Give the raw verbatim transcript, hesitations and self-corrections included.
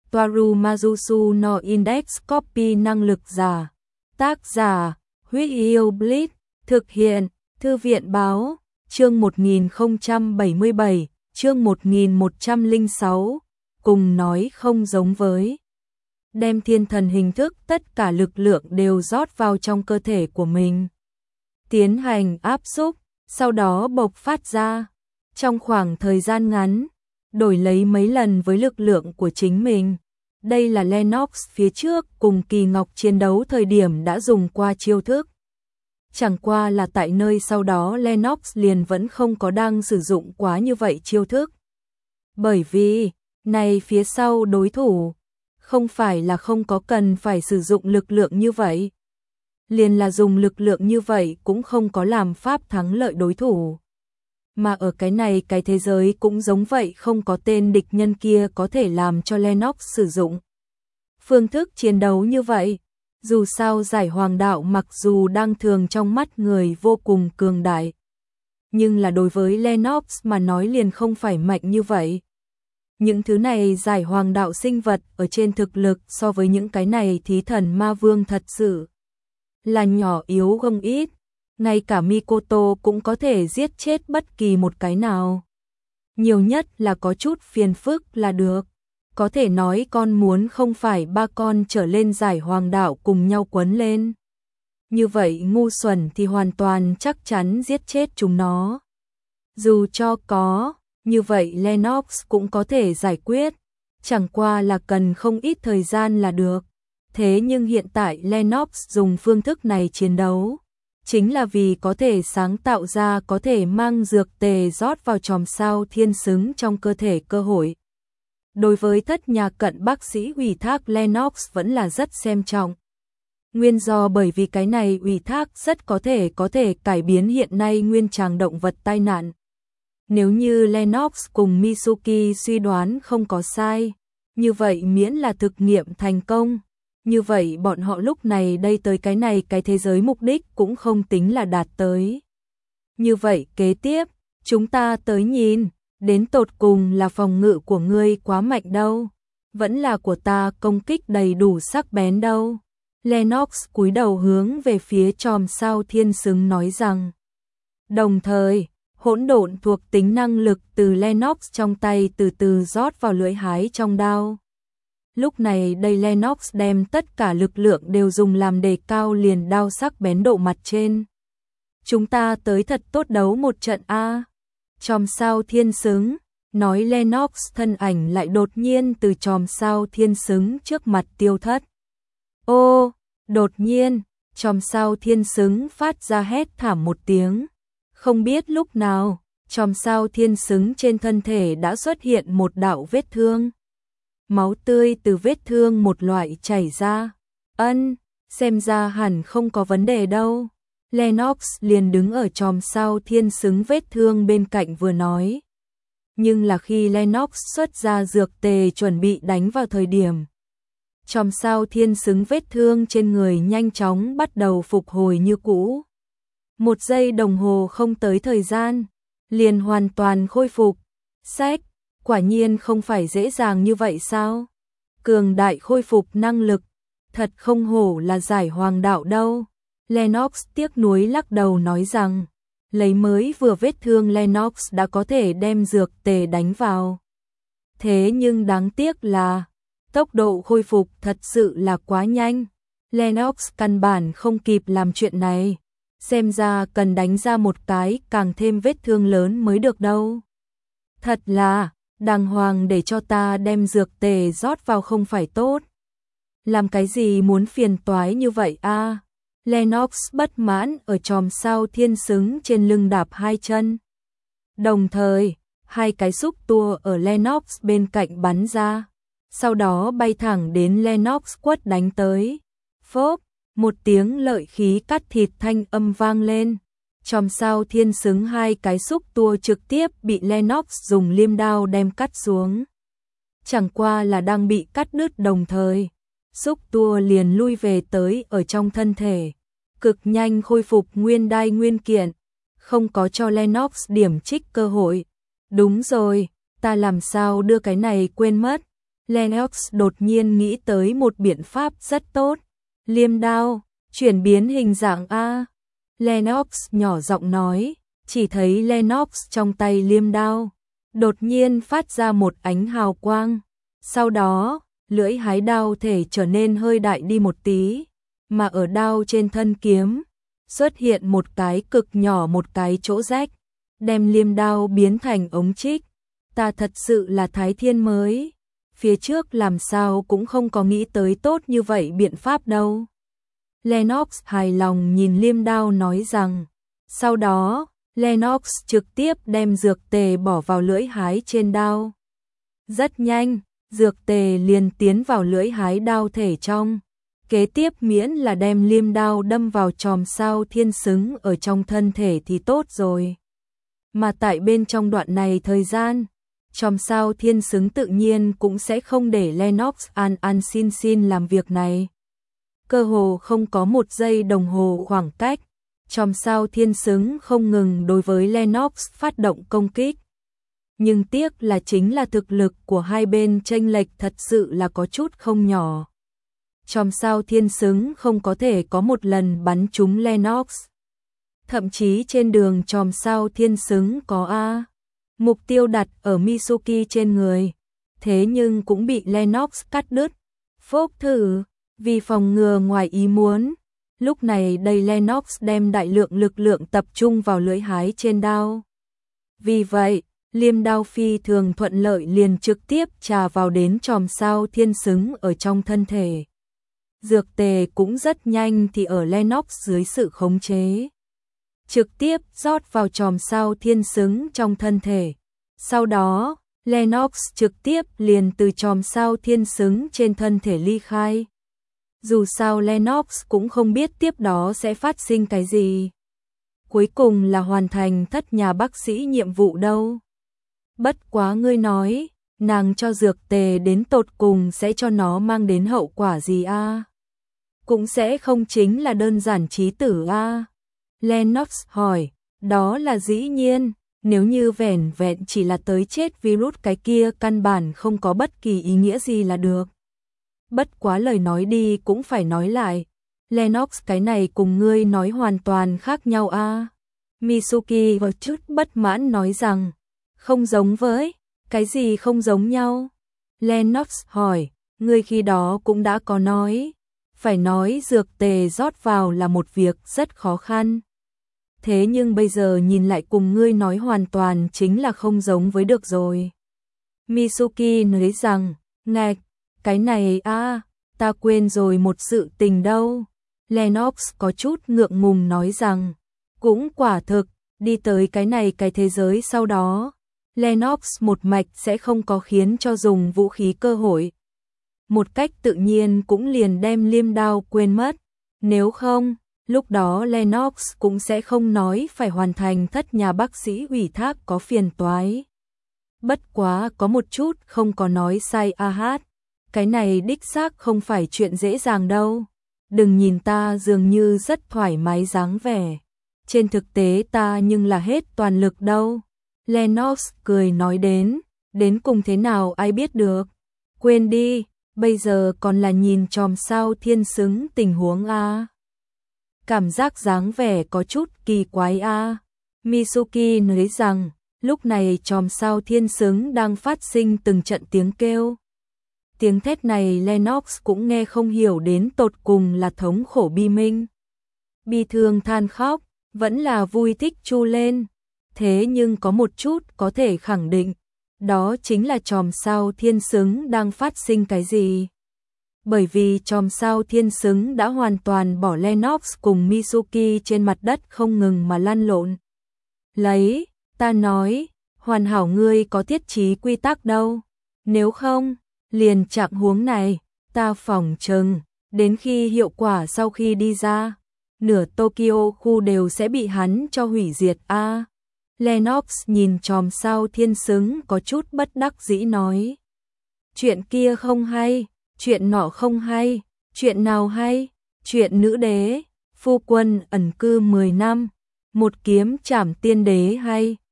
Toaru Majusu no Index Copy năng lực giả. Tác giả, Huyết Yêu Blitz, thực hiện, Thư viện báo, chương một nghìn không trăm bảy mươi bảy, chương một nghìn một trăm lẻ sáu, cùng nói không giống với. Đem thiên thần hình thức tất cả lực lượng đều rót vào trong cơ thể của mình. Tiến hành áp xúc, sau đó bộc phát ra. Trong khoảng thời gian ngắn, đổi lấy mấy lần với lực lượng của chính mình. Đây là Lennox phía trước cùng Kỳ Ngọc chiến đấu thời điểm đã dùng qua chiêu thức. Chẳng qua là tại nơi sau đó Lennox liền vẫn không có đang sử dụng quá như vậy chiêu thức. Bởi vì, này phía sau đối thủ, không phải là không có cần phải sử dụng lực lượng như vậy. Liền là dùng lực lượng như vậy cũng không có làm pháp thắng lợi đối thủ. Mà ở cái này cái thế giới cũng giống vậy, không có tên địch nhân kia có thể làm cho Lennox sử dụng phương thức chiến đấu như vậy. Dù sao giải hoàng đạo mặc dù đang thường trong mắt người vô cùng cường đại, nhưng là đối với Lennox mà nói liền không phải mạnh như vậy. Những thứ này giải hoàng đạo sinh vật ở trên thực lực so với những cái này thí thần ma vương thật sự là nhỏ yếu không ít. Ngay cả Mikoto cũng có thể giết chết bất kỳ một cái nào. Nhiều nhất là có chút phiền phức là được. Có thể nói con muốn không phải ba con trở lên giải hoàng đạo cùng nhau quấn lên. Như vậy ngu xuẩn thì hoàn toàn chắc chắn giết chết chúng nó. Dù cho có, như vậy Lennox cũng có thể giải quyết. Chẳng qua là cần không ít thời gian là được. Thế nhưng hiện tại Lennox dùng phương thức này chiến đấu, chính là vì có thể sáng tạo ra có thể mang dược tề rót vào chòm sao thiên xứng trong cơ thể cơ hội. Đối với thất nhà cận bác sĩ ủy thác Lennox vẫn là rất xem trọng. Nguyên do bởi vì cái này ủy thác rất có thể có thể cải biến hiện nay nguyên tràng động vật tai nạn. Nếu như Lennox cùng Mitsuki suy đoán không có sai, như vậy miễn là thực nghiệm thành công. Như vậy bọn họ lúc này đây tới cái này cái thế giới mục đích cũng không tính là đạt tới. Như vậy kế tiếp, chúng ta tới nhìn, đến tột cùng là phòng ngự của ngươi quá mạnh đâu, vẫn là của ta công kích đầy đủ sắc bén đâu. Lennox cúi đầu hướng về phía chòm sao thiên xứng nói rằng. Đồng thời, hỗn độn thuộc tính năng lực từ Lennox trong tay từ từ rót vào lưỡi hái trong đao. Lúc này đây Lennox đem tất cả lực lượng đều dùng làm đề cao liền đao sắc bén độ mặt trên. Chúng ta tới thật tốt đấu một trận a. Chòm sao thiên xứng, nói Lennox thân ảnh lại đột nhiên từ chòm sao thiên xứng trước mặt tiêu thất. Ô, đột nhiên, chòm sao thiên xứng phát ra hét thảm một tiếng. Không biết lúc nào, chòm sao thiên xứng trên thân thể đã xuất hiện một đạo vết thương. Máu tươi từ vết thương một loại chảy ra. Ân, xem ra hẳn không có vấn đề đâu. Lennox liền đứng ở chòm sao thiên xứng vết thương bên cạnh vừa nói. Nhưng là khi Lennox xuất ra dược tề chuẩn bị đánh vào thời điểm, chòm sao thiên xứng vết thương trên người nhanh chóng bắt đầu phục hồi như cũ. Một giây đồng hồ không tới thời gian, liền hoàn toàn khôi phục. Sách, quả nhiên không phải dễ dàng như vậy sao? Cường đại khôi phục năng lực, thật không hổ là giải hoàng đạo đâu. Lennox tiếc nuối lắc đầu nói rằng, lấy mới vừa vết thương Lennox đã có thể đem dược tề đánh vào. Thế nhưng đáng tiếc là, tốc độ khôi phục thật sự là quá nhanh. Lennox căn bản không kịp làm chuyện này. Xem ra cần đánh ra một cái càng thêm vết thương lớn mới được đâu. Thật là, đàng hoàng để cho ta đem dược tề rót vào không phải tốt. Làm cái gì muốn phiền toái như vậy a? À? Lennox bất mãn ở chòm sao thiên xứng trên lưng đạp hai chân. Đồng thời, hai cái xúc tua ở Lennox bên cạnh bắn ra. Sau đó bay thẳng đến Lennox quất đánh tới. Phốp, một tiếng lợi khí cắt thịt thanh âm vang lên. Chòm sao thiên xứng hai cái xúc tua trực tiếp bị Lennox dùng liêm đao đem cắt xuống. Chẳng qua là đang bị cắt đứt đồng thời, xúc tua liền lui về tới ở trong thân thể, cực nhanh khôi phục nguyên đai nguyên kiện, không có cho Lennox điểm trích cơ hội. Đúng rồi, ta làm sao đưa cái này quên mất. Lennox đột nhiên nghĩ tới một biện pháp rất tốt. Liêm đao, chuyển biến hình dạng a. Lennox nhỏ giọng nói, chỉ thấy Lennox trong tay liêm đao đột nhiên phát ra một ánh hào quang. Sau đó, lưỡi hái đao thể trở nên hơi đại đi một tí, mà ở đao trên thân kiếm xuất hiện một cái cực nhỏ một cái chỗ rách, đem liêm đao biến thành ống trích. Ta thật sự là thái thiên mới, phía trước làm sao cũng không có nghĩ tới tốt như vậy biện pháp đâu. Lennox hài lòng nhìn liêm đao nói rằng, sau đó, Lennox trực tiếp đem dược tề bỏ vào lưỡi hái trên đao. Rất nhanh, dược tề liền tiến vào lưỡi hái đao thể trong. Kế tiếp miễn là đem liêm đao đâm vào chòm sao thiên xứng ở trong thân thể thì tốt rồi. Mà tại bên trong đoạn này thời gian, chòm sao thiên xứng tự nhiên cũng sẽ không để Lennox an an xin xin làm việc này. Cơ hồ không có một giây đồng hồ khoảng cách, chòm sao thiên xứng không ngừng đối với Lennox phát động công kích. Nhưng tiếc là chính là thực lực của hai bên chênh lệch thật sự là có chút không nhỏ. Chòm sao thiên xứng không có thể có một lần bắn trúng Lennox. Thậm chí trên đường chòm sao thiên xứng có A. Mục tiêu đặt ở Mitsuki trên người. Thế nhưng cũng bị Lennox cắt đứt. Phốc thử, vì phòng ngừa ngoài ý muốn. Lúc này đây Lennox đem đại lượng lực lượng tập trung vào lưỡi hái trên đao. Vì vậy, liêm đao phi thường thuận lợi liền trực tiếp trà vào đến chòm sao thiên xứng ở trong thân thể. Dược tề cũng rất nhanh thì ở Lennox dưới sự khống chế. Trực tiếp rót vào chòm sao thiên xứng trong thân thể. Sau đó, Lennox trực tiếp liền từ chòm sao thiên xứng trên thân thể ly khai. Dù sao Lennox cũng không biết tiếp đó sẽ phát sinh cái gì. Cuối cùng là hoàn thành thất nhà bác sĩ nhiệm vụ đâu. Bất quá ngươi nói, nàng cho dược tề đến tột cùng sẽ cho nó mang đến hậu quả gì a? Cũng sẽ không chính là đơn giản chí tử a? Lennox hỏi, đó là dĩ nhiên, nếu như vẻn vẹn chỉ là tới chết virus cái kia căn bản không có bất kỳ ý nghĩa gì là được. Bất quá lời nói đi cũng phải nói lại, Lennox cái này cùng ngươi nói hoàn toàn khác nhau a. Mitsuki có chút bất mãn nói rằng, không giống với, cái gì không giống nhau? Lennox hỏi, ngươi khi đó cũng đã có nói, phải nói dược tề rót vào là một việc rất khó khăn. Thế nhưng bây giờ nhìn lại cùng ngươi nói hoàn toàn chính là không giống với được rồi. Mitsuki nói rằng, ngạch, cái này a, ta quên rồi một sự tình đâu. Lennox có chút ngượng ngùng nói rằng, cũng quả thực, đi tới cái này cái thế giới sau đó, Lennox một mạch sẽ không có khiến cho dùng vũ khí cơ hội. Một cách tự nhiên cũng liền đem liêm đao quên mất, nếu không, lúc đó Lennox cũng sẽ không nói phải hoàn thành thất nhà bác sĩ ủy thác có phiền toái. Bất quá có một chút không có nói sai a hát, cái này đích xác không phải chuyện dễ dàng đâu. Đừng nhìn ta dường như rất thoải mái dáng vẻ, trên thực tế ta nhưng là hết toàn lực đâu. Lennox cười nói đến, đến cùng thế nào ai biết được. Quên đi, bây giờ còn là nhìn chòm sao thiên xứng tình huống a. Cảm giác dáng vẻ có chút kỳ quái a. Mitsuki nói rằng, lúc này chòm sao thiên xứng đang phát sinh từng trận tiếng kêu. Tiếng thét này Lennox cũng nghe không hiểu đến tột cùng là thống khổ bi minh, bi thương than khóc, vẫn là vui thích chu lên. Thế nhưng có một chút có thể khẳng định, đó chính là chòm sao thiên xứng đang phát sinh cái gì. Bởi vì chòm sao thiên xứng đã hoàn toàn bỏ Lennox cùng Mitsuki trên mặt đất không ngừng mà lăn lộn. Lấy, ta nói, hoàn hảo ngươi có thiết trí quy tắc đâu. Nếu không, liền trạng huống này, ta phỏng chừng, đến khi hiệu quả sau khi đi ra, nửa Tokyo khu đều sẽ bị hắn cho hủy diệt a. À, Lennox nhìn chòm sao thiên xứng có chút bất đắc dĩ nói. Chuyện kia không hay, chuyện nọ không hay, chuyện nào hay, chuyện nữ đế, phu quân ẩn cư mười năm, một kiếm trảm tiên đế hay.